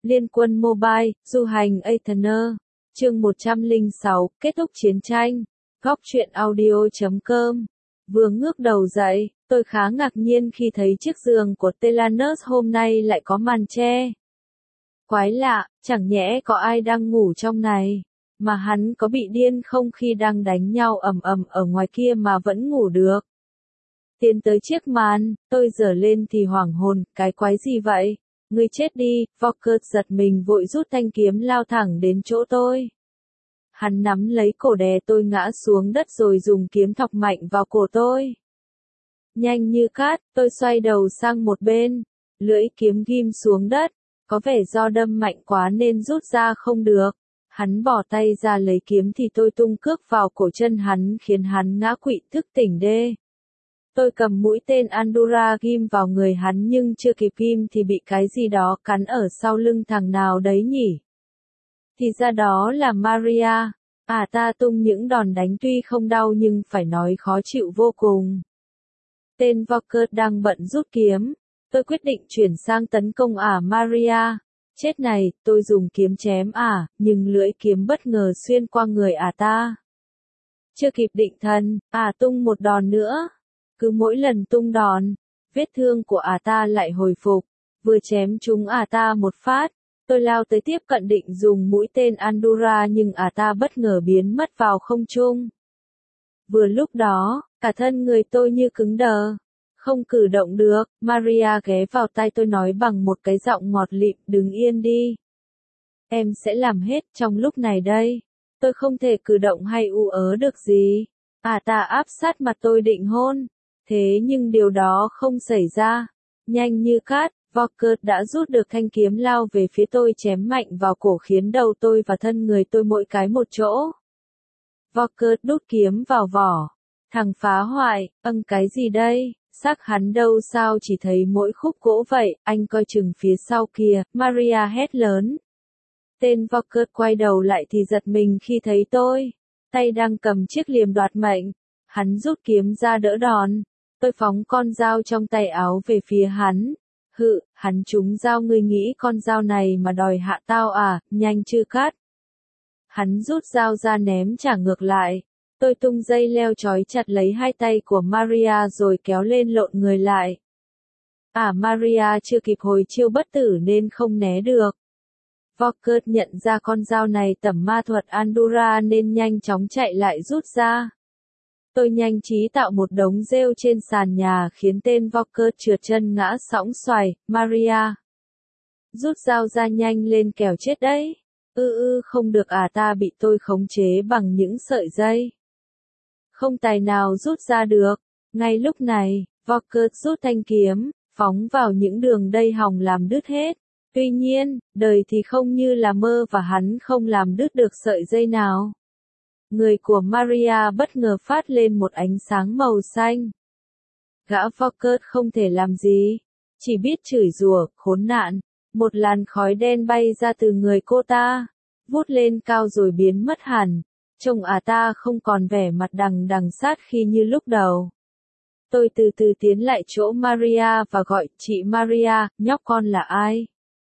Liên quân Mobile, du hành Aetherner. Chương 106, kết thúc chiến tranh. Góc truyện audio.com. Vừa ngước đầu dậy, tôi khá ngạc nhiên khi thấy chiếc giường của Telanus hôm nay lại có màn che. Quái lạ, chẳng nhẽ có ai đang ngủ trong này, mà hắn có bị điên không khi đang đánh nhau ầm ầm ở ngoài kia mà vẫn ngủ được. Tiến tới chiếc màn, tôi giở lên thì hoảng hồn, cái quái gì vậy? Ngươi chết đi, Volker giật mình vội rút thanh kiếm lao thẳng đến chỗ tôi. Hắn nắm lấy cổ đè tôi ngã xuống đất rồi dùng kiếm thọc mạnh vào cổ tôi. Nhanh như cát, tôi xoay đầu sang một bên, lưỡi kiếm ghim xuống đất, có vẻ do đâm mạnh quá nên rút ra không được. Hắn bỏ tay ra lấy kiếm thì tôi tung cước vào cổ chân hắn khiến hắn ngã quỵ thức tỉnh đê. Tôi cầm mũi tên Andura ghim vào người hắn nhưng chưa kịp ghim thì bị cái gì đó cắn ở sau lưng thằng nào đấy nhỉ. Thì ra đó là Maria. Ta tung những đòn đánh tuy không đau nhưng phải nói khó chịu vô cùng. Tên Volker đang bận rút kiếm. Tôi quyết định chuyển sang tấn công Maria. Chết này, tôi dùng kiếm chém nhưng lưỡi kiếm bất ngờ xuyên qua người ta. Chưa kịp định thần, tung một đòn nữa. Cứ mỗi lần tung đòn, vết thương của ta lại hồi phục. Vừa chém trúng ta một phát, tôi lao tới tiếp cận định dùng mũi tên Andura nhưng ta bất ngờ biến mất vào không trung. Vừa lúc đó, cả thân người tôi như cứng đờ, không cử động được. Maria ghé vào tai tôi nói bằng một cái giọng ngọt lịm, đừng yên đi. Em sẽ làm hết trong lúc này đây. Tôi không thể cử động hay ú ớ được gì. Ta áp sát mặt tôi định hôn. Thế nhưng điều đó không xảy ra. Nhanh như cát, Volker đã rút được thanh kiếm lao về phía tôi chém mạnh vào cổ khiến đầu tôi và thân người tôi mỗi cái một chỗ. Volker đút kiếm vào vỏ. Thằng phá hoại, cái gì đây? Xác hắn đâu sao chỉ thấy mỗi khúc gỗ vậy, anh coi chừng phía sau kìa, Maria hét lớn. Tên Volker quay đầu lại thì giật mình khi thấy tôi. Tay đang cầm chiếc liềm đoạt mệnh. Hắn rút kiếm ra đỡ đòn. Tôi phóng con dao trong tay áo về phía hắn. Hắn trúng dao, ngươi nghĩ con dao này mà đòi hạ tao nhanh chưa cát. Hắn rút dao ra ném trả ngược lại. Tôi tung dây leo trói chặt lấy hai tay của Maria rồi kéo lên lộn người lại. Maria chưa kịp hồi chiêu bất tử nên không né được. Volker nhận ra con dao này tẩm ma thuật Andura nên nhanh chóng chạy lại rút ra. Tôi nhanh trí tạo một đống rêu trên sàn nhà khiến tên Volker trượt chân ngã sõng xoài. Maria, rút dao ra nhanh lên kẻo chết đấy. Không được ta bị tôi khống chế bằng những sợi dây. Không tài nào rút ra được. Ngay lúc này, Volker rút thanh kiếm, phóng vào những đường dây hòng làm đứt hết. Tuy nhiên, đời thì không như là mơ và hắn không làm đứt được sợi dây nào. Người của Maria bất ngờ phát lên một ánh sáng màu xanh. Gã Volker không thể làm gì, chỉ biết chửi rủa, khốn nạn. Một làn khói đen bay ra từ người cô ta, vút lên cao rồi biến mất hẳn. Trông ta không còn vẻ mặt đằng sát khi như lúc đầu. Tôi từ từ tiến lại chỗ Maria và gọi, chị Maria, nhóc con là ai?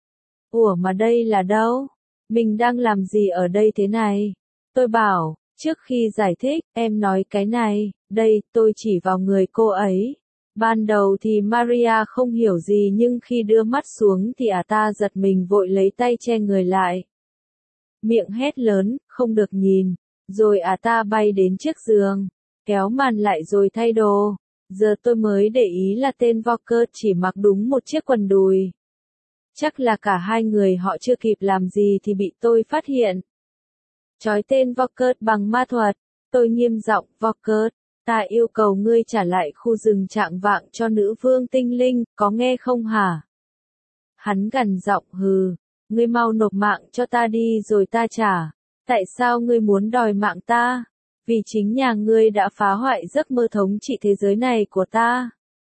Ủa mà đây là đâu? Mình đang làm gì ở đây thế này? Tôi bảo, trước khi giải thích, em nói cái này, đây, tôi chỉ vào người cô ấy. Ban đầu thì Maria không hiểu gì nhưng khi đưa mắt xuống thì ta giật mình vội lấy tay che người lại. Miệng hét lớn, không được nhìn. Rồi ta bay đến chiếc giường, kéo màn lại rồi thay đồ. Giờ tôi mới để ý là tên Volker chỉ mặc đúng một chiếc quần đùi. Chắc là cả hai người họ chưa kịp làm gì thì bị tôi phát hiện. Trói tên Volker bằng ma thuật, tôi nghiêm giọng, Volker, ta yêu cầu ngươi trả lại khu rừng Trạng Vạng cho nữ vương tinh linh, có nghe không hả? Hắn gằn giọng, ngươi mau nộp mạng cho ta đi rồi ta trả. Tại sao ngươi muốn đòi mạng ta? Vì chính nhà ngươi đã phá hoại giấc mơ thống trị thế giới này của ta.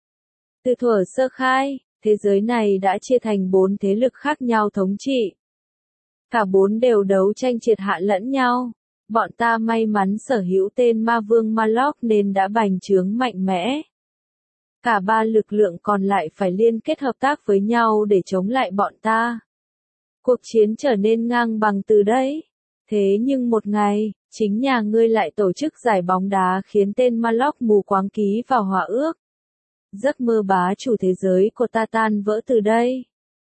Từ thuở sơ khai, thế giới này đã chia thành 4 thế lực khác nhau thống trị. Cả 4 đều đấu tranh triệt hạ lẫn nhau. Bọn ta may mắn sở hữu tên ma vương Maloch nên đã bành trướng mạnh mẽ. Cả 3 lực lượng còn lại phải liên kết hợp tác với nhau để chống lại bọn ta. Cuộc chiến trở nên ngang bằng từ đấy. Thế nhưng một ngày, chính nhà ngươi lại tổ chức giải bóng đá khiến tên Maloch mù quáng ký vào hòa ước. Giấc mơ bá chủ thế giới của ta tan vỡ từ đây.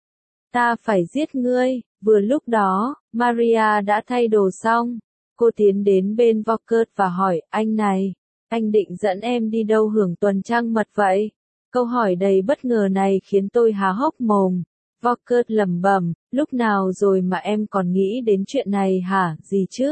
Ta phải giết ngươi. Vừa lúc đó, Maria đã thay đồ xong. Cô tiến đến bên Volkert và hỏi, anh này, anh định dẫn em đi đâu hưởng tuần trăng mật vậy? Câu hỏi đầy bất ngờ này khiến tôi há hốc mồm. Volkert lẩm bẩm, lúc nào rồi mà em còn nghĩ đến chuyện này hả, gì chứ?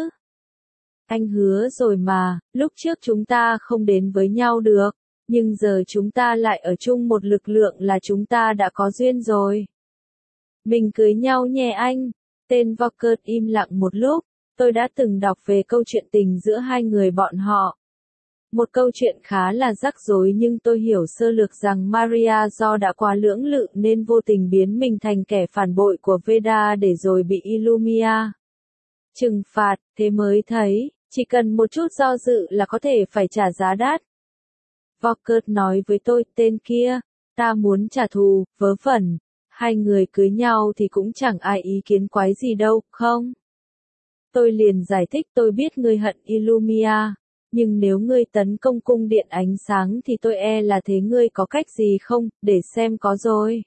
Anh hứa rồi mà, lúc trước chúng ta không đến với nhau được, nhưng giờ chúng ta lại ở chung một lực lượng là chúng ta đã có duyên rồi. Mình cưới nhau nhé anh. Tên Volkert im lặng một lúc, tôi đã từng đọc về câu chuyện tình giữa hai người bọn họ. Một câu chuyện khá là rắc rối nhưng tôi hiểu sơ lược rằng Maria do đã quá lưỡng lự nên vô tình biến mình thành kẻ phản bội của Veda để rồi bị Illumia trừng phạt, thế mới thấy, chỉ cần một chút do dự là có thể phải trả giá đắt. Volkert nói với tôi, tên kia, ta muốn trả thù, vớ vẩn, hai người cưới nhau thì cũng chẳng ai ý kiến quái gì đâu, không? Tôi liền giải thích tôi biết ngươi hận Illumia. Nhưng nếu ngươi tấn công cung điện ánh sáng thì tôi e là thế ngươi có cách gì không, để xem có rồi.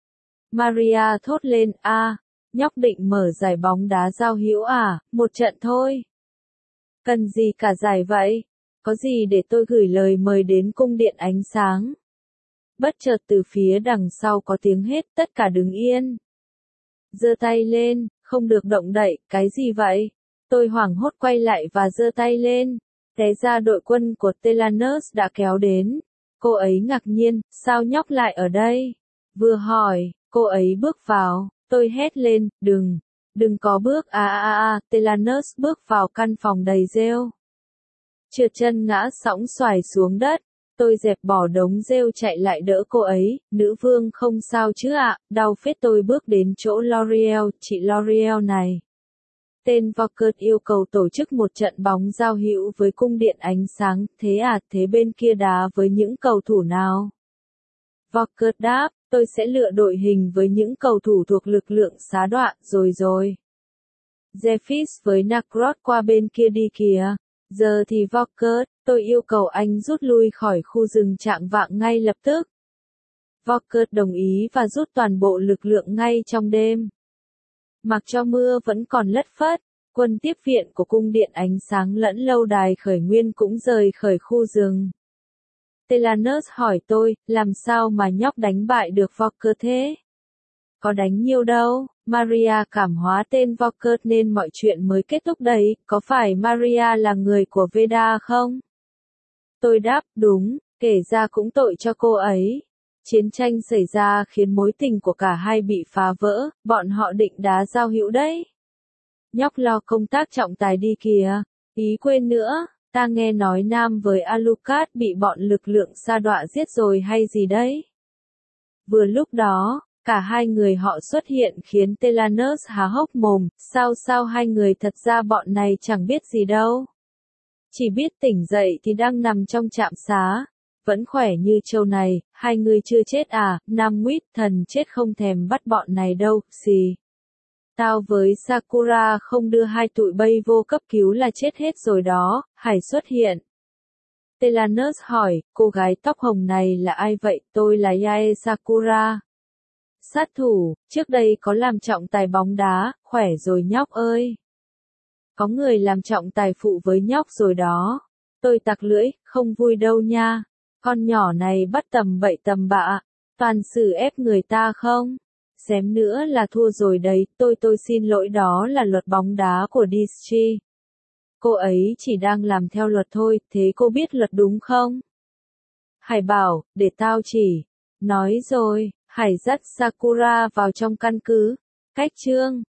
Maria thốt lên, nhóc định mở giải bóng đá giao hữu à, một trận thôi. Cần gì cả giải vậy? Có gì để tôi gửi lời mời đến cung điện ánh sáng? Bất chợt từ phía đằng sau có tiếng hét, tất cả đứng yên. Giơ tay lên, không được động đậy, cái gì vậy? Tôi hoảng hốt quay lại và giơ tay lên. Té ra đội quân của Telanus đã kéo đến. Cô ấy ngạc nhiên, sao nhóc lại ở đây? Vừa hỏi, cô ấy bước vào, tôi hét lên, đừng có bước, Telanus bước vào căn phòng đầy rêu. Trượt chân ngã sõng xoài xuống đất, tôi dẹp bỏ đống rêu chạy lại đỡ cô ấy, nữ vương không sao chứ ạ, đau phết. Tôi bước đến chỗ L'Oreal, chị L'Oreal này. Tên Volkert yêu cầu tổ chức một trận bóng giao hữu với cung điện ánh sáng, thế à, thế bên kia đá với những cầu thủ nào? Volkert đáp, tôi sẽ lựa đội hình với những cầu thủ thuộc lực lượng xá đoạn, rồi. Zephys với Nacros qua bên kia đi kìa. Giờ thì Volkert, tôi yêu cầu anh rút lui khỏi khu rừng trạng vạng ngay lập tức. Volkert đồng ý và rút toàn bộ lực lượng ngay trong đêm. Mặc cho mưa vẫn còn lất phất, quân tiếp viện của cung điện ánh sáng lẫn lâu đài khởi nguyên cũng rời khỏi khu rừng. Telanus hỏi tôi, làm sao mà nhóc đánh bại được Volkert thế? Có đánh nhiều đâu, Maria cảm hóa tên Volkert nên mọi chuyện mới kết thúc đấy, có phải Maria là người của Veda không? Tôi đáp, đúng, kể ra cũng tội cho cô ấy. Chiến tranh xảy ra khiến mối tình của cả hai bị phá vỡ, bọn họ định đá giao hữu đấy. Nhóc lo công tác trọng tài đi kìa, ý quên nữa, ta nghe nói Nam với Alucard bị bọn lực lượng sa đọa giết rồi hay gì đấy. Vừa lúc đó, cả hai người họ xuất hiện khiến Telanus há hốc mồm, sao hai người thật ra bọn này chẳng biết gì đâu. Chỉ biết tỉnh dậy thì đang nằm trong trạm xá. Vẫn khỏe như trâu này, hai người chưa chết à, Nam Nguyết thần chết không thèm bắt bọn này đâu, xì. Tao với Sakura không đưa hai tụi bay vô cấp cứu là chết hết rồi đó, Hải xuất hiện. Telanus hỏi, cô gái tóc hồng này là ai vậy, tôi là Yae Sakura. Sát thủ, trước đây có làm trọng tài bóng đá, khỏe rồi nhóc ơi. Có người làm trọng tài phụ với nhóc rồi đó. Tôi tặc lưỡi, không vui đâu nha. Con nhỏ này bắt tầm bậy tầm bạ, toàn xử ép người ta không? Xém nữa là thua rồi đấy, tôi xin lỗi, đó là luật bóng đá của DC. Cô ấy chỉ đang làm theo luật thôi, thế cô biết luật đúng không? Hải bảo, để tao chỉ. Nói rồi, Hải dắt Sakura vào trong căn cứ. Cách chương